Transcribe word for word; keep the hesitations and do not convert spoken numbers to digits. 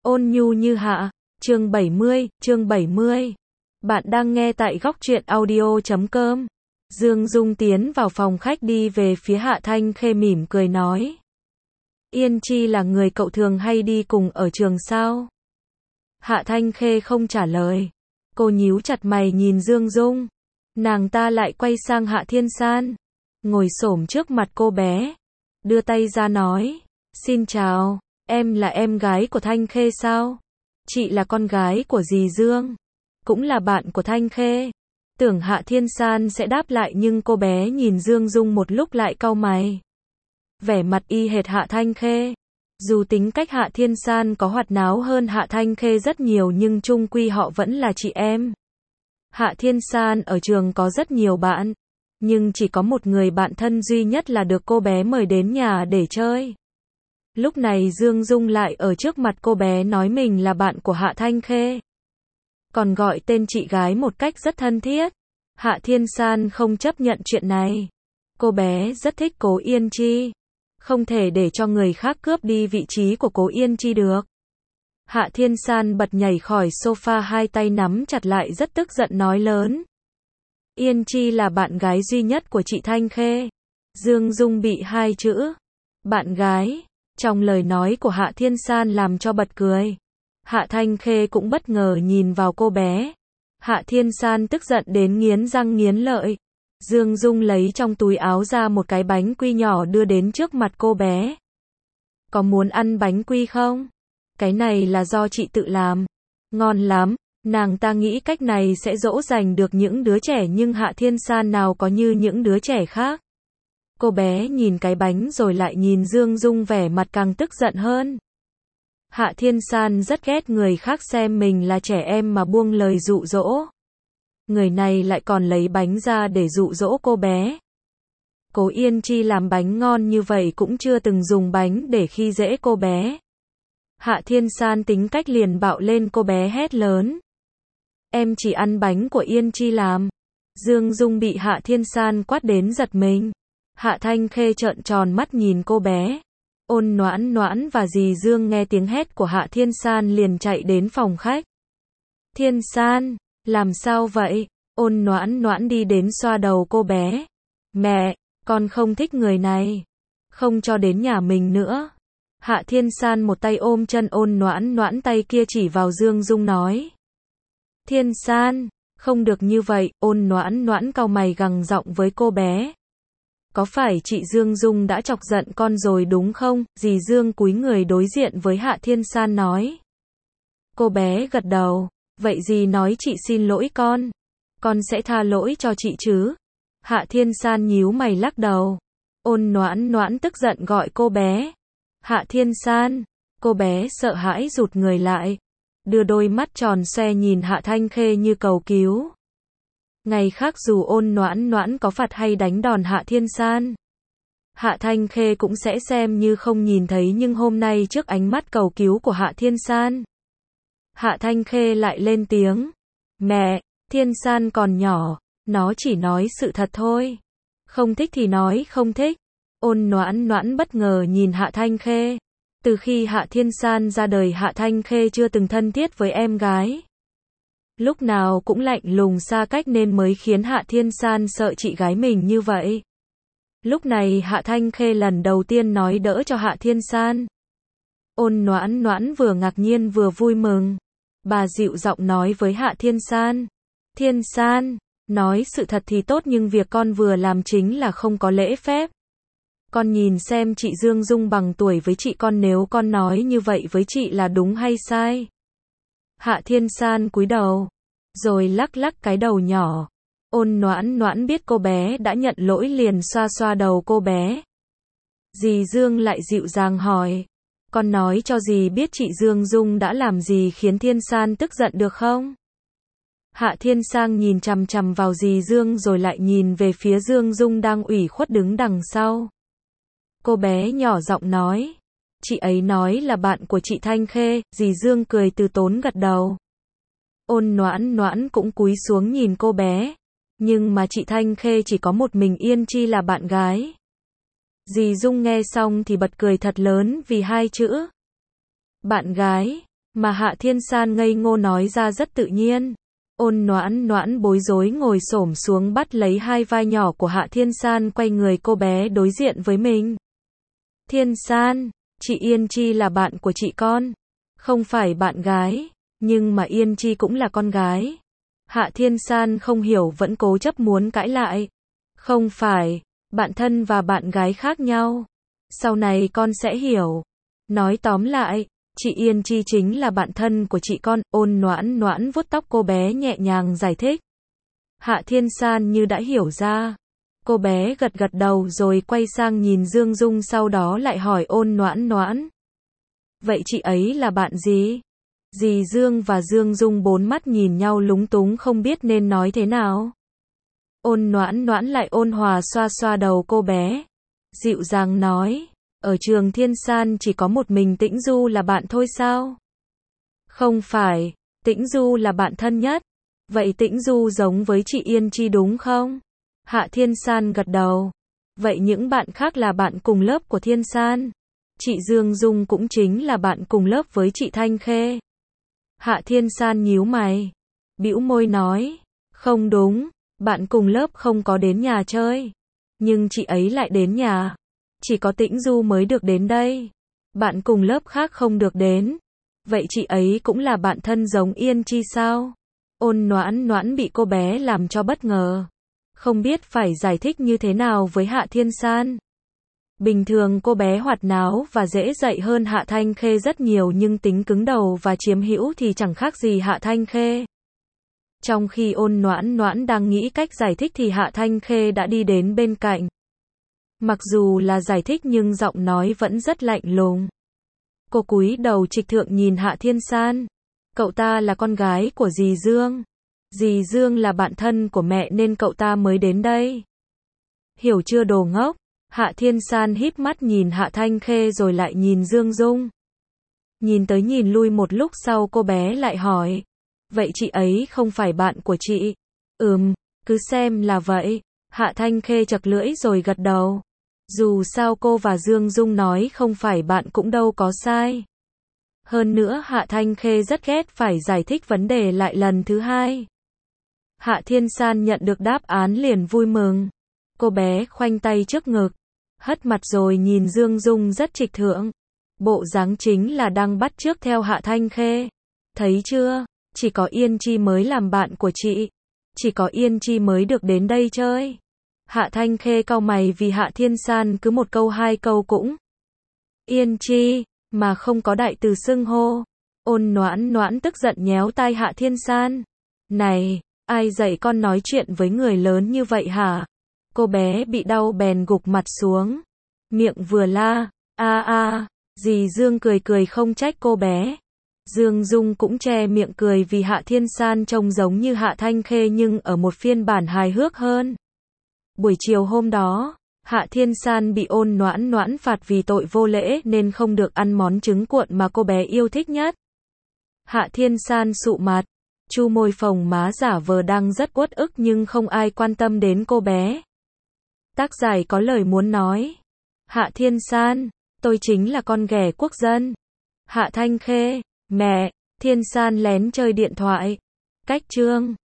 Ôn nhu như hạ, chương bảy mươi, chương bảy mươi. Bạn đang nghe tại góc truyện audio chấm com. Dương Dung tiến vào phòng khách đi về phía Hạ Thanh Khê mỉm cười nói. Yên Chi là người cậu thường hay đi cùng ở trường sao? Hạ Thanh Khê không trả lời. Cô nhíu chặt mày nhìn Dương Dung. Nàng ta lại quay sang Hạ Thiên San. Ngồi xổm trước mặt cô bé. Đưa tay ra nói. Xin chào, em là em gái của Thanh Khê sao? Chị là con gái của dì Dương. Cũng là bạn của Thanh Khê. Tưởng Hạ Thiên San sẽ đáp lại nhưng cô bé nhìn Dương Dung một lúc lại cau mày. Vẻ mặt y hệt Hạ Thanh Khê. Dù tính cách Hạ Thiên San có hoạt náo hơn Hạ Thanh Khê rất nhiều nhưng chung quy họ vẫn là chị em. Hạ Thiên San ở trường có rất nhiều bạn. Nhưng chỉ có một người bạn thân duy nhất là được cô bé mời đến nhà để chơi. Lúc này Dương Dung lại ở trước mặt cô bé nói mình là bạn của Hạ Thanh Khê. Còn gọi tên chị gái một cách rất thân thiết. Hạ Thiên San không chấp nhận chuyện này. Cô bé rất thích Cố Yên Chi. Không thể để cho người khác cướp đi vị trí của Cố Yên Chi được. Hạ Thiên San bật nhảy khỏi sofa, hai tay nắm chặt lại rất tức giận nói lớn. Yên Chi là bạn gái duy nhất của chị Thanh Khê. Dương Dung bị hai chữ bạn gái trong lời nói của Hạ Thiên San làm cho bật cười. Hạ Thanh Khê cũng bất ngờ nhìn vào cô bé. Hạ Thiên San tức giận đến nghiến răng nghiến lợi. Dương Dung lấy trong túi áo ra một cái bánh quy nhỏ đưa đến trước mặt cô bé. Có muốn ăn bánh quy không? Cái này là do chị tự làm. Ngon lắm. Nàng ta nghĩ cách này sẽ dỗ dành được những đứa trẻ nhưng Hạ Thiên San nào có như những đứa trẻ khác. Cô bé nhìn cái bánh rồi lại nhìn Dương Dung vẻ mặt càng tức giận hơn. Hạ Thiên San rất ghét người khác xem mình là trẻ em mà buông lời dụ dỗ. Người này lại còn lấy bánh ra để dụ dỗ cô bé. Cố Yên Chi làm bánh ngon như vậy cũng chưa từng dùng bánh để khi dễ cô bé. Hạ Thiên San tính cách liền bạo lên, cô bé hét lớn. Em chỉ ăn bánh của Yên Chi làm. Dương Dung bị Hạ Thiên San quát đến giật mình. Hạ Thanh Khê trợn tròn mắt nhìn cô bé. Ôn Noãn Noãn và dì Dương nghe tiếng hét của Hạ Thiên San liền chạy đến phòng khách. Thiên San, làm sao vậy? Ôn Noãn Noãn đi đến xoa đầu cô bé. Mẹ, con không thích người này. Không cho đến nhà mình nữa. Hạ Thiên San một tay ôm chân Ôn Noãn Noãn, tay kia chỉ vào Dương Dung nói. Thiên San, không được như vậy. Ôn Noãn Noãn cau mày gằn giọng với cô bé. Có phải chị Dương Dung đã chọc giận con rồi đúng không? Dì Dương cúi người đối diện với Hạ Thiên San nói. Cô bé gật đầu. Vậy dì nói chị xin lỗi con. Con sẽ tha lỗi cho chị chứ? Hạ Thiên San nhíu mày lắc đầu. Ôn Noãn Noãn tức giận gọi cô bé. Hạ Thiên San. Cô bé sợ hãi rụt người lại. Đưa đôi mắt tròn xoe nhìn Hạ Thanh Khê như cầu cứu. Ngày khác dù Ôn Noãn Noãn có phạt hay đánh đòn Hạ Thiên San, Hạ Thanh Khê cũng sẽ xem như không nhìn thấy, nhưng hôm nay trước ánh mắt cầu cứu của Hạ Thiên San, Hạ Thanh Khê lại lên tiếng. Mẹ, Thiên San còn nhỏ, nó chỉ nói sự thật thôi. Không thích thì nói không thích. Ôn Noãn Noãn bất ngờ nhìn Hạ Thanh Khê. Từ khi Hạ Thiên San ra đời, Hạ Thanh Khê chưa từng thân thiết với em gái. Lúc nào cũng lạnh lùng xa cách nên mới khiến Hạ Thiên San sợ chị gái mình như vậy. Lúc này Hạ Thanh Khê lần đầu tiên nói đỡ cho Hạ Thiên San. Ôn Noãn Noãn vừa ngạc nhiên vừa vui mừng. Bà dịu giọng nói với Hạ Thiên San. Thiên San, nói sự thật thì tốt nhưng việc con vừa làm chính là không có lễ phép. Con nhìn xem chị Dương Dung bằng tuổi với chị con, nếu con nói như vậy với chị là đúng hay sai? Hạ Thiên San cúi đầu, rồi lắc lắc cái đầu nhỏ. Ôn Noãn Noãn biết cô bé đã nhận lỗi liền xoa xoa đầu cô bé. Dì Dương lại dịu dàng hỏi. Con nói cho dì biết chị Dương Dung đã làm gì khiến Thiên San tức giận được không? Hạ Thiên San nhìn chằm chằm vào dì Dương rồi lại nhìn về phía Dương Dung đang ủy khuất đứng đằng sau. Cô bé nhỏ giọng nói. Chị ấy nói là bạn của chị Thanh Khê. Dì Dương cười từ tốn gật đầu. Ôn Noãn Noãn cũng cúi xuống nhìn cô bé. Nhưng mà chị Thanh Khê chỉ có một mình Yên Chi là bạn gái. Dì Dung nghe xong thì bật cười thật lớn vì hai chữ bạn gái Mà Hạ Thiên San ngây ngô nói ra rất tự nhiên. Ôn Noãn Noãn bối rối ngồi xổm xuống bắt lấy hai vai nhỏ của Hạ Thiên San, quay người cô bé đối diện với mình. Thiên San, chị Yên Chi là bạn của chị con, không phải bạn gái, nhưng mà Yên Chi cũng là con gái. Hạ Thiên San không hiểu vẫn cố chấp muốn cãi lại. Không phải, bạn thân và bạn gái khác nhau. Sau này con sẽ hiểu. Nói tóm lại, chị Yên Chi chính là bạn thân của chị con. Ôn Noãn Noãn vuốt tóc cô bé nhẹ nhàng giải thích. Hạ Thiên San như đã hiểu ra. Cô bé gật gật đầu rồi quay sang nhìn Dương Dung, sau đó lại hỏi Ôn Noãn Noãn. Vậy chị ấy là bạn gì? Dì Dương và Dương Dung bốn mắt nhìn nhau lúng túng không biết nên nói thế nào. Ôn Noãn Noãn lại ôn hòa xoa xoa đầu cô bé. Dịu dàng nói, ở trường Thiên San chỉ có một mình Tĩnh Du là bạn thôi sao? Không phải, Tĩnh Du là bạn thân nhất. Vậy Tĩnh Du giống với chị Yên Chi đúng không? Hạ Thiên San gật đầu. Vậy những bạn khác là bạn cùng lớp của Thiên San. Chị Dương Dung cũng chính là bạn cùng lớp với chị Thanh Khê. Hạ Thiên San nhíu mày, bĩu môi nói, không đúng, bạn cùng lớp không có đến nhà chơi. Nhưng chị ấy lại đến nhà. Chỉ có Tĩnh Du mới được đến đây. Bạn cùng lớp khác không được đến. Vậy chị ấy cũng là bạn thân giống Yên Chi sao? Ôn Noãn Noãn bị cô bé làm cho bất ngờ. Không biết phải giải thích như thế nào với Hạ Thiên San. Bình thường cô bé hoạt náo và dễ dạy hơn Hạ Thanh Khê rất nhiều, nhưng tính cứng đầu và chiếm hữu thì chẳng khác gì Hạ Thanh Khê. Trong khi Ôn Noãn Noãn đang nghĩ cách giải thích thì Hạ Thanh Khê đã đi đến bên cạnh. Mặc dù là giải thích nhưng giọng nói vẫn rất lạnh lùng. Cô cúi đầu trịch thượng nhìn Hạ Thiên San. Cậu ta là con gái của dì Dương. Dì Dương là bạn thân của mẹ nên cậu ta mới đến đây. Hiểu chưa đồ ngốc? Hạ Thiên San híp mắt nhìn Hạ Thanh Khê rồi lại nhìn Dương Dung. Nhìn tới nhìn lui một lúc sau cô bé lại hỏi. Vậy chị ấy không phải bạn của chị? Ừm, cứ xem là vậy. Hạ Thanh Khê chật lưỡi rồi gật đầu. Dù sao cô và Dương Dung nói không phải bạn cũng đâu có sai. Hơn nữa Hạ Thanh Khê rất ghét phải giải thích vấn đề lại lần thứ hai. Hạ Thiên San nhận được đáp án liền vui mừng. Cô bé khoanh tay trước ngực, hất mặt rồi nhìn Dương Dung rất trịch thượng. Bộ dáng chính là đang bắt chước theo Hạ Thanh Khê. Thấy chưa, chỉ có Yên Chi mới làm bạn của chị. Chỉ có Yên Chi mới được đến đây chơi. Hạ Thanh Khê cau mày vì Hạ Thiên San cứ một câu hai câu cũng Yên Chi, mà không có đại từ xưng hô. Ôn Noãn Noãn tức giận nhéo tai Hạ Thiên San. Này, ai dạy con nói chuyện với người lớn như vậy hả? Cô bé bị đau bèn gục mặt xuống. Miệng vừa la, a a, dì Dương cười cười không trách cô bé. Dương Dung cũng che miệng cười vì Hạ Thiên San trông giống như Hạ Thanh Khê nhưng ở một phiên bản hài hước hơn. Buổi chiều hôm đó, Hạ Thiên San bị Ôn Noãn Noãn phạt vì tội vô lễ nên không được ăn món trứng cuộn mà cô bé yêu thích nhất. Hạ Thiên San sụ mặt, chu môi phồng má giả vờ đang rất uất ức nhưng không ai quan tâm đến cô bé. Tác giải có lời muốn nói. Hạ Thiên San, tôi chính là con ghẻ quốc dân. Hạ Thanh Khê, mẹ, Thiên San lén chơi điện thoại. Cách chương